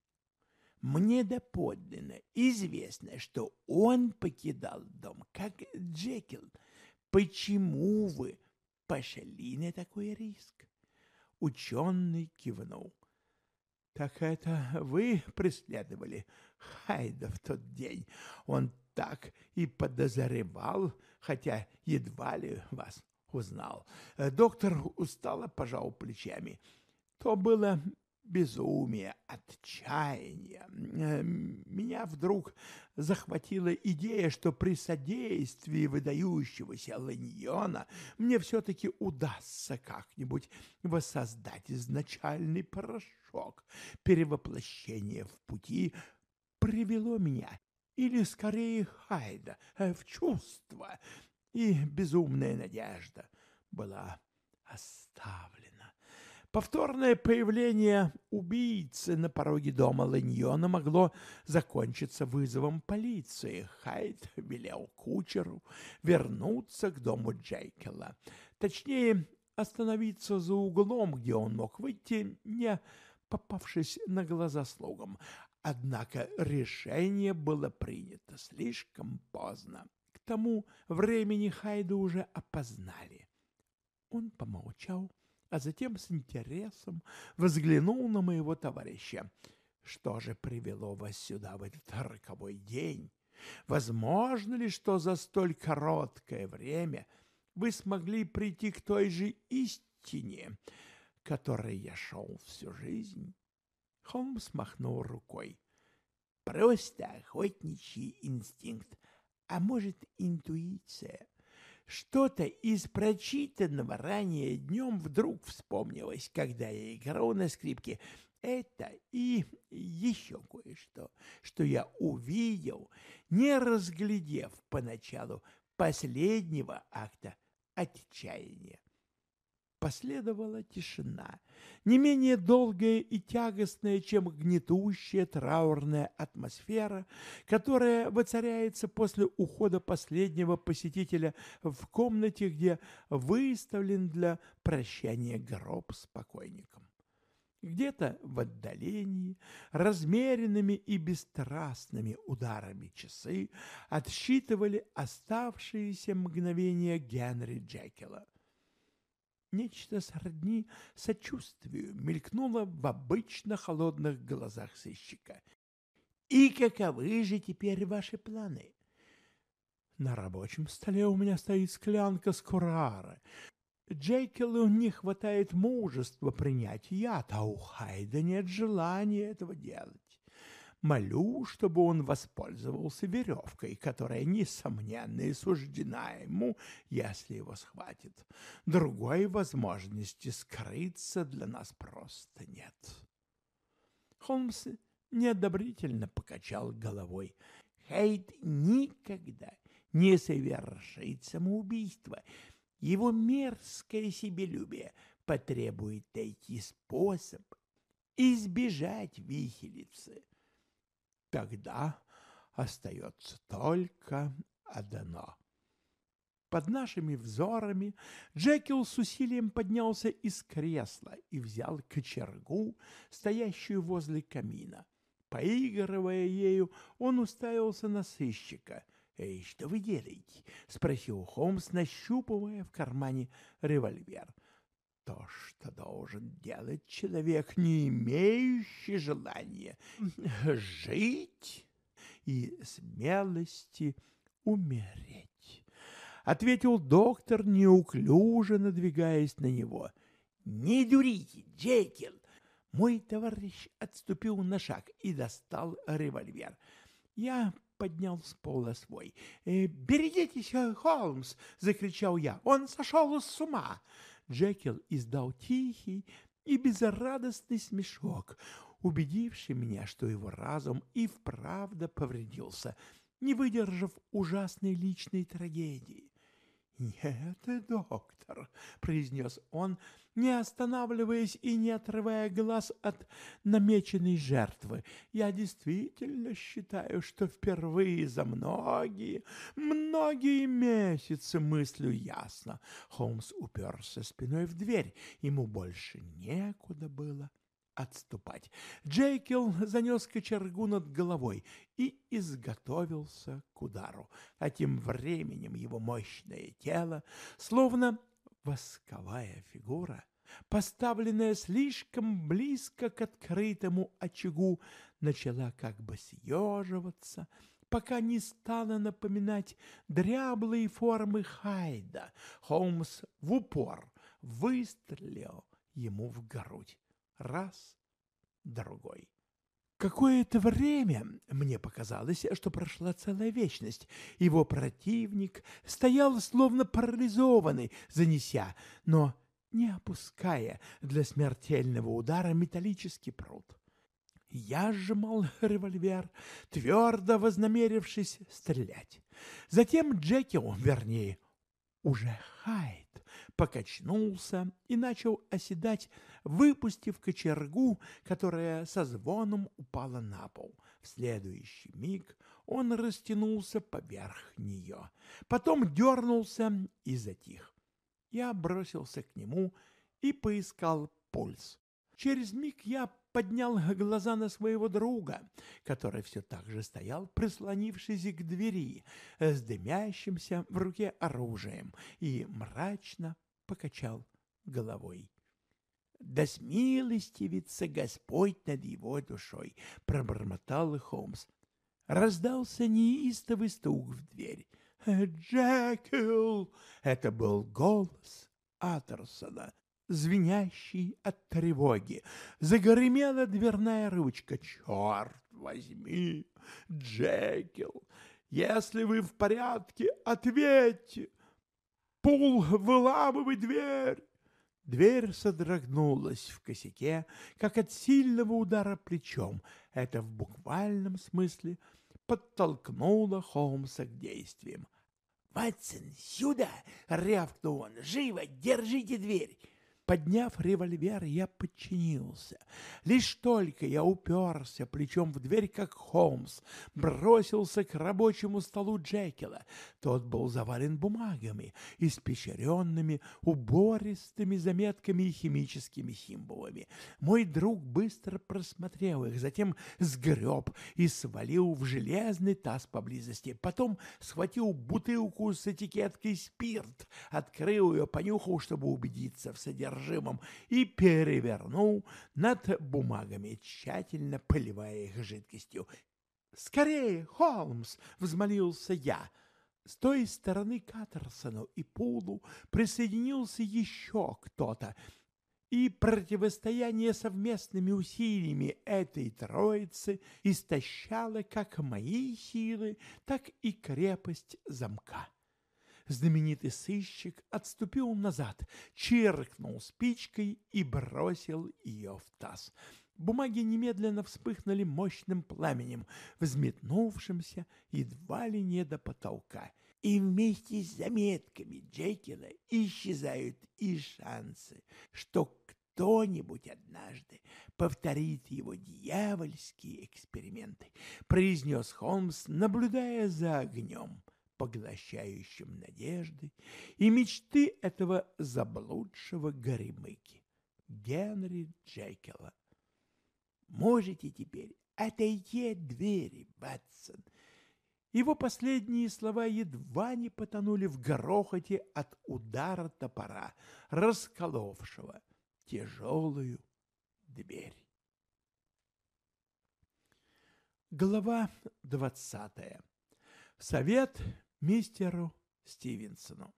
Мне доподлинно известно, что он покидал дом, как Джекил. Почему вы пошли на такой риск? Ученый кивнул. Так это вы преследовали Хайда в тот день? Он так и подозревал, хотя едва ли вас узнал. Доктор устало пожал плечами. То было безумие, отчаяние. Меня вдруг захватила идея, что при содействии выдающегося Ланьона мне все-таки удастся как-нибудь воссоздать изначальный порошок. Перевоплощение в пути привело меня, или скорее Хайда, в чувство, и безумная надежда была оставлена. Повторное появление убийцы на пороге дома Ланьона могло закончиться вызовом полиции. Хайд велел кучеру вернуться к дому Джекила. Точнее, остановиться за углом, где он мог выйти, не попавшись на глаза слугам. Однако решение было принято слишком поздно. К тому времени Хайда уже опознали. Он помолчал, а затем с интересом взглянул на моего товарища. Что же привело вас сюда в этот роковой день? Возможно ли, что за столь короткое время вы смогли прийти к той же истине, к которой я шел всю жизнь? Холмс махнул рукой. просто охотничий инстинкт, а может, интуиция. Что-то из прочитанного ранее днем вдруг вспомнилось, когда я играл на скрипке. Это и еще кое-что, что я увидел, не разглядев поначалу последнего акта отчаяния. Последовала тишина, не менее долгая и тягостная, чем гнетущая траурная атмосфера, которая воцаряется после ухода последнего посетителя в комнате, где выставлен для прощания гроб с покойником. Где-то в отдалении, размеренными и бесстрастными ударами часы отсчитывали оставшиеся мгновения Генри Джекила. Нечто сродни сочувствию мелькнуло в обычно холодных глазах сыщика. «И каковы же теперь ваши планы?» «На рабочем столе у меня стоит склянка скурара. Джекилу не хватает мужества принять яд, а у Хайда нет желания этого делать. Молю, чтобы он воспользовался веревкой, которая, несомненно, и суждена ему, если его схватит. Другой возможности скрыться для нас просто нет». Холмс неодобрительно покачал головой. «Хайд никогда не совершит самоубийство. Его мерзкое себелюбие потребует найти способ избежать виселицы. Тогда остается только одно». Под нашими взорами Джекил с усилием поднялся из кресла и взял кочергу, стоящую возле камина. Поигрывая ею, он уставился на сыщика. «Эй, что вы делаете?» — спросил Холмс, нащупывая в кармане револьвер. «То, что должен делать человек, не имеющий желания жить и смелости умереть», — ответил доктор, неуклюже надвигаясь на него. «Не дурите, Джекил!» Мой товарищ отступил на шаг и достал револьвер. Я поднял с пола свой. «Берегитесь, Холмс!» — закричал я. «Он сошел с ума!» Джекил издал тихий и безрадостный смешок, убедивший меня, что его разум и вправду повредился, не выдержав ужасной личной трагедии. «Нет, доктор», — произнес он, не останавливаясь и не отрывая глаз от намеченной жертвы, «я действительно считаю, что впервые за многие месяцы мыслю ясно». Холмс уперся спиной в дверь, ему больше некуда было отступать. Джекил занес кочергу над головой и изготовился к удару, а тем временем его мощное тело, словно восковая фигура, поставленная слишком близко к открытому очагу, начала как бы съеживаться, пока не стала напоминать дряблые формы Хайда. Холмс в упор выстрелил ему в грудь. Раз, другой. Какое-то время, мне показалось, что прошла целая вечность, его противник стоял словно парализованный, занеся, но не опуская для смертельного удара металлический прут. Я сжимал револьвер, твердо вознамерившись стрелять. Затем Джекил, вернее, уже Хайд, покачнулся и начал оседать, выпустив кочергу, которая со звоном упала на пол. В следующий миг он растянулся поверх нее, потом дернулся и затих. Я бросился к нему и поискал пульс. Через миг я поднял глаза на своего друга, который все так же стоял, прислонившись к двери, с дымящимся в руке оружием, и мрачно покачал головой. «Да смилостивится Господь над его душой», — пробормотал Холмс. Раздался неистовый стук в дверь. «Джекил!» — это был голос Аттерсона, звенящий от тревоги. Загремела дверная ручка. «Черт возьми, Джекил, если вы в порядке, ответьте. Пул, выламывай дверь!» Дверь содрогнулась в косяке, как от сильного удара плечом. Это в буквальном смысле подтолкнуло Холмса к действиям. «Ватсон, сюда!» — рявкнул он. «Живо! Держите дверь!» Подняв револьвер, я подчинился. Лишь только я уперся плечом в дверь, как Холмс бросился к рабочему столу Джекила. Тот был завален бумагами, испещренными убористыми заметками и химическими символами. Мой друг быстро просмотрел их, затем сгреб и свалил в железный таз поблизости. Потом схватил бутылку с этикеткой «Спирт», открыл ее, понюхал, чтобы убедиться в содержимом, и перевернул над бумагами, тщательно поливая их жидкостью. «Скорее, Холмс!» — взмолился я. С той стороны к Каттерсону и Пулу присоединился еще кто-то, и противостояние совместными усилиями этой троицы истощало как мои силы, так и крепость замка. Знаменитый сыщик отступил назад, чиркнул спичкой и бросил ее в таз. Бумаги немедленно вспыхнули мощным пламенем, взметнувшимся едва ли не до потолка. И вместе с заметками Джекила исчезают и шансы, что кто-нибудь однажды повторит его дьявольские эксперименты, произнес Холмс, наблюдая за огнем, поглощающим надежды и мечты этого заблудшего горемыки, Генри Джекила. «Можете теперь отойти от двери, Ватсон». Его последние слова едва не потонули в грохоте от удара топора, расколовшего тяжелую дверь. Глава 20. Совет мистеру Стивенсону.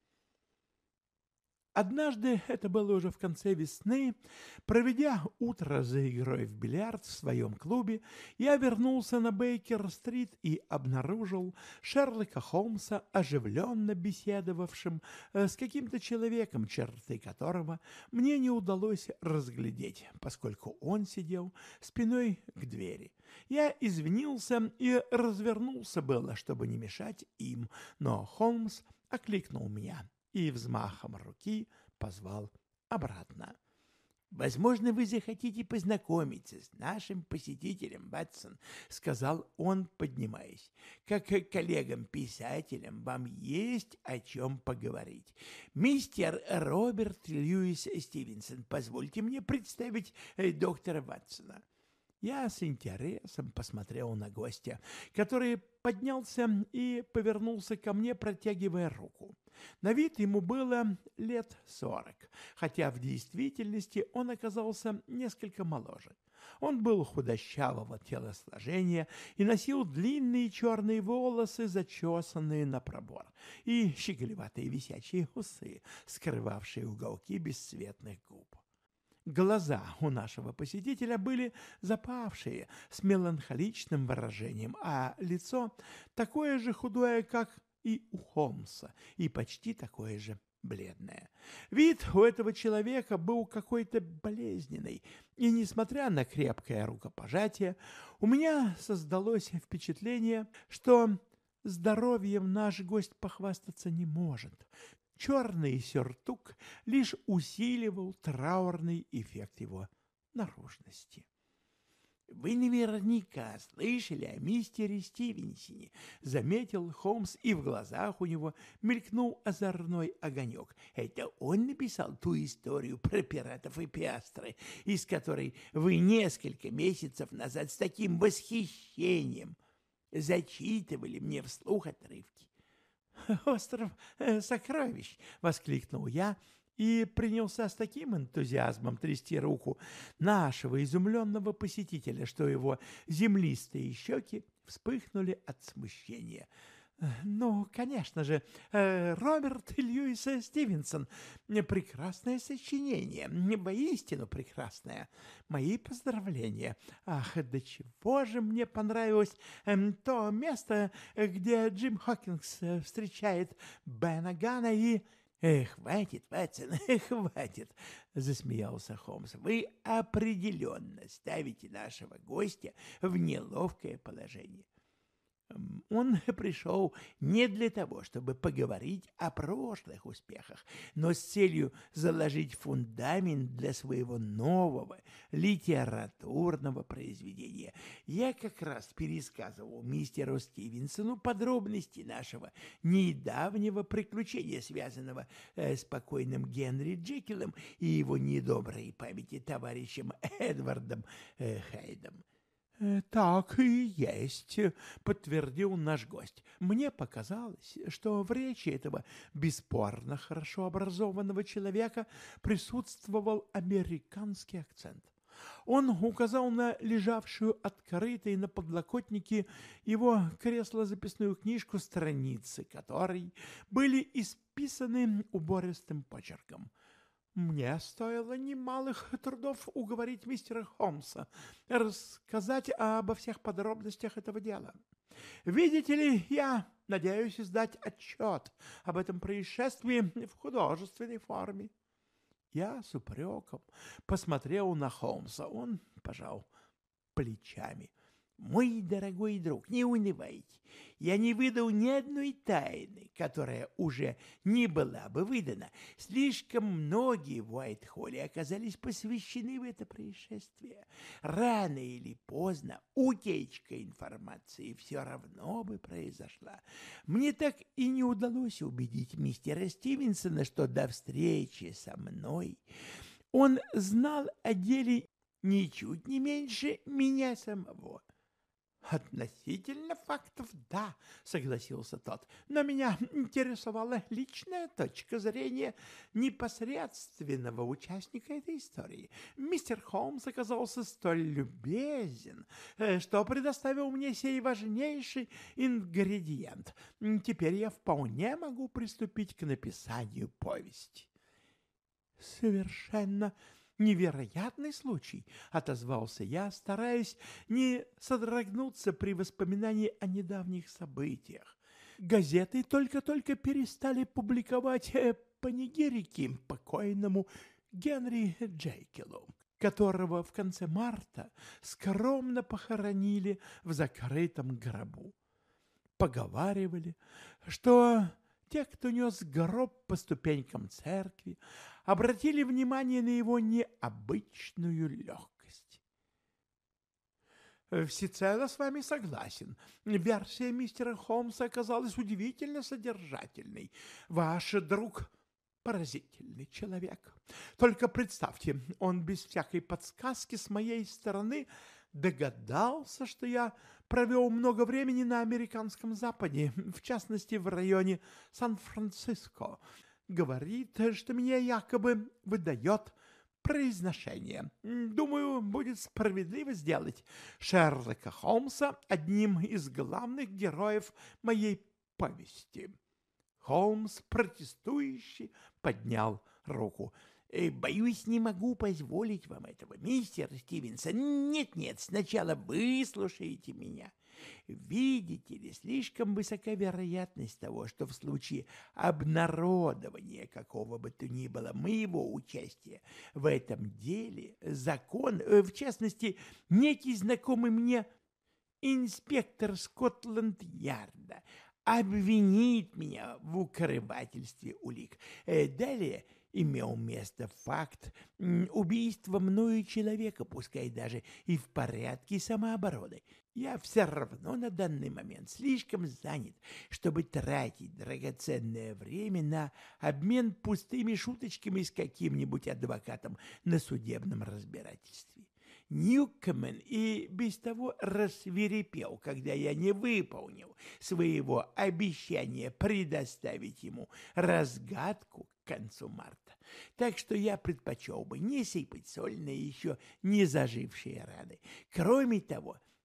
Однажды, это было уже в конце весны, проведя утро за игрой в бильярд в своем клубе, я вернулся на Бейкер-стрит и обнаружил Шерлока Холмса, оживленно беседовавшим с каким-то человеком, черты которого мне не удалось разглядеть, поскольку он сидел спиной к двери. Я извинился и развернулся было, чтобы не мешать им, но Холмс окликнул меня и взмахом руки позвал обратно. «Возможно, вы захотите познакомиться с нашим посетителем, Ватсон», — сказал он, поднимаясь. «Как коллегам-писателям вам есть о чем поговорить. Мистер Роберт Льюис Стивенсон, позвольте мне представить доктора Ватсона». Я с интересом посмотрел на гостя, который поднялся и повернулся ко мне, протягивая руку. На вид ему было лет 40, хотя в действительности он оказался несколько моложе. Он был худощавого телосложения и носил длинные черные волосы, зачесанные на пробор, и щеголеватые висячие усы, скрывавшие уголки бесцветных губ. Глаза у нашего посетителя были запавшие, с меланхоличным выражением, а лицо такое же худое, как и у Холмса, и почти такое же бледное. Вид у этого человека был какой-то болезненный, и, несмотря на крепкое рукопожатие, у меня создалось впечатление, что здоровьем наш гость похвастаться не может. Черный сюртук лишь усиливал траурный эффект его наружности. «Вы наверняка слышали о мистере Стивенсоне», — заметил Холмс, и в глазах у него мелькнул озорной огонек. «Это он написал ту историю про пиратов и пиастры, из которой вы несколько месяцев назад с таким восхищением зачитывали мне вслух отрывки». «Остров сокровищ!» — воскликнул я и принялся с таким энтузиазмом трясти руку нашего изумленного посетителя, что его землистые щеки вспыхнули от смущения. Ну, конечно же, Роберт Льюис Стивенсон. Прекрасное сочинение, воистину прекрасное. Мои поздравления. Ах, до чего же мне понравилось то место, где Джим Хокинс встречает Бена Гана и... «Хватит, Ватсон, хватит!» — засмеялся Холмс. «Вы определенно ставите нашего гостя в неловкое положение. Он пришел не для того, чтобы поговорить о прошлых успехах, но с целью заложить фундамент для своего нового литературного произведения. Я как раз пересказывал мистеру Стивенсону подробности нашего недавнего приключения, связанного с покойным Генри Джекилом и его недоброй памяти товарищем Эдвардом Хайдом. «Так и есть», — подтвердил наш гость. «Мне показалось, что в речи этого бесспорно хорошо образованного человека присутствовал американский акцент. Он указал на лежавшую открытой на подлокотнике его кресла-записную книжку, страницы которой были исписаны убористым почерком. Мне стоило немалых трудов уговорить мистера Холмса рассказать обо всех подробностях этого дела. Видите ли, я надеюсь издать отчет об этом происшествии в художественной форме». Я с упреком посмотрел на Холмса. Он пожал плечами. «Мой дорогой друг, не унывайте. Я не выдал ни одной тайны, которая уже не была бы выдана. Слишком многие в Уайт-Холле оказались посвящены в это происшествие. Рано или поздно утечка информации все равно бы произошла. Мне так и не удалось убедить мистера Стивенсона, что до встречи со мной он знал о деле ничуть не меньше меня самого». «Относительно фактов, да», — согласился тот, «но меня интересовала личная точка зрения непосредственного участника этой истории. Мистер Холмс оказался столь любезен, что предоставил мне сей важнейший ингредиент. Теперь я вполне могу приступить к написанию повести». «Совершенно невероятный случай», — отозвался я, стараясь не содрогнуться при воспоминании о недавних событиях. Газеты только-только перестали публиковать панигирики покойному Генри Джекилу, которого в конце марта скромно похоронили в закрытом гробу. Поговаривали, что те, кто нес гроб по ступенькам церкви, обратили внимание на его необычную легкость. Всецело с вами согласен. Версия мистера Холмса оказалась удивительно содержательной. Ваш друг — поразительный человек. Только представьте, он без всякой подсказки с моей стороны догадался, что я провел много времени на американском Западе, в частности, в районе Сан-Франциско. Говорит, что меня якобы выдает произношение. Думаю, будет справедливо сделать Шерлока Холмса одним из главных героев моей повести». Холмс, протестующий, поднял руку. «Боюсь, не могу позволить вам этого, мистер Стивенсон. Нет-нет, сначала выслушайте меня. Видите ли, слишком высока вероятность того, что в случае обнародования какого бы то ни было моего участия в этом деле закон, в частности, некий знакомый мне инспектор Скотланд-Ярда, обвинит меня в укрывательстве улик. Далее имел место факт убийства мною человека, пускай даже и в порядке самообороны. Я все равно на данный момент слишком занят, чтобы тратить драгоценное время на обмен пустыми шуточками с каким-нибудь адвокатом на судебном разбирательстве. Ньюкомен и без того рассвирепел, когда я не выполнил своего обещания предоставить ему разгадку к концу марта. Так что я предпочел бы не сыпать соль на еще не зажившие раны. Кроме того,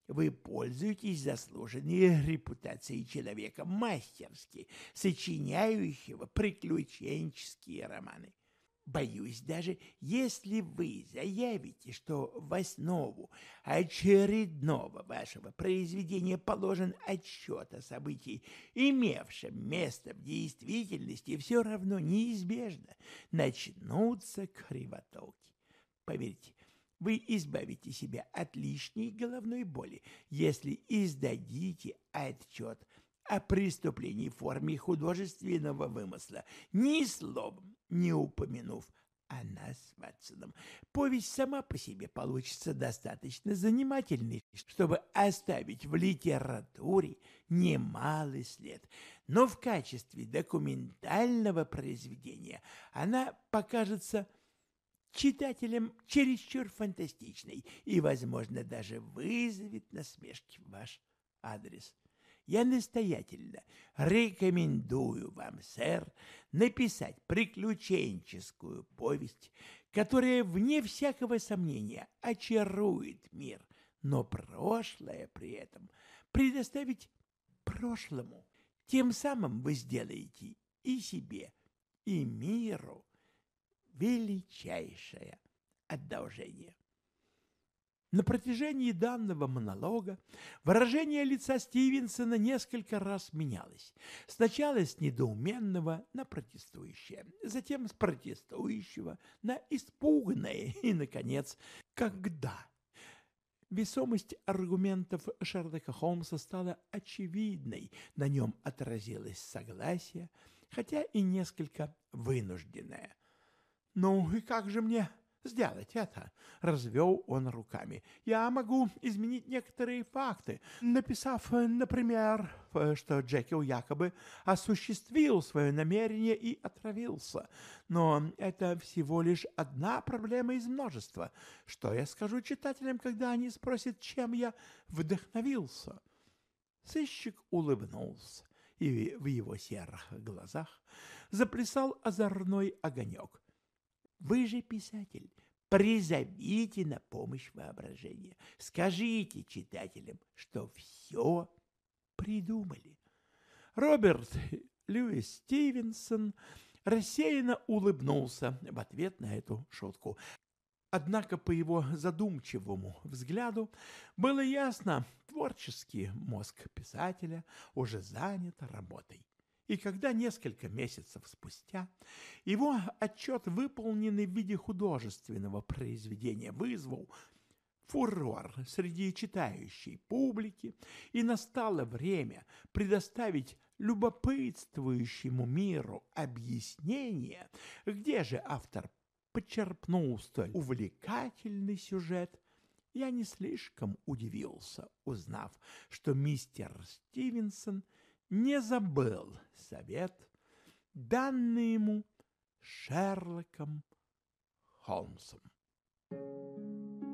Вы пользуетесь заслуженной репутацией человека мастерски сочиняющего приключенческие романы. Боюсь, даже если вы заявите, что в основу очередного вашего произведения положен отчет о событии, имевшем место в действительности, все равно неизбежно начнутся кривотолки. Поверьте, вы избавите себя от лишней головной боли, если издадите отчет о преступлении в форме художественного вымысла, ни словом не упомянув о нас с Ватсоном. Повесть сама по себе получится достаточно занимательной, чтобы оставить в литературе немалый след. Но в качестве документального произведения она покажется читателям чересчур фантастичной и, возможно, даже вызовет насмешки в ваш адрес. Я настоятельно рекомендую вам, сэр, написать приключенческую повесть, которая, вне всякого сомнения, очарует мир, но прошлое при этом предоставить прошлому. Тем самым вы сделаете и себе, и миру величайшее одолжение. На протяжении данного монолога выражение лица Стивенсона несколько раз менялось. Сначала с недоуменного на протестующее, затем с протестующего на испуганное и, наконец, когда. Весомость аргументов Шерлока Холмса стала очевидной, на нем отразилось согласие, хотя и несколько вынужденное. «Ну и как же мне сделать это?» — развел он руками. «Я могу изменить некоторые факты, написав, например, что Джекил якобы осуществил свое намерение и отравился. Но это всего лишь одна проблема из множества. Что я скажу читателям, когда они спросят, чем я вдохновился?» Сыщик улыбнулся, и в его серых глазах заплясал озорной огонек. «Вы же писатель, призовите на помощь воображение. Скажите читателям, что все придумали». Роберт Льюис Стивенсон рассеянно улыбнулся в ответ на эту шутку. Однако по его задумчивому взгляду было ясно, творческий мозг писателя уже занят работой. И когда несколько месяцев спустя его отчет, выполненный в виде художественного произведения, вызвал фурор среди читающей публики, и настало время предоставить любопытствующему миру объяснение, где же автор подчерпнул столь увлекательный сюжет, я не слишком удивился, узнав, что мистер Стивенсон не забыл совет, данный ему Шерлоком Холмсом.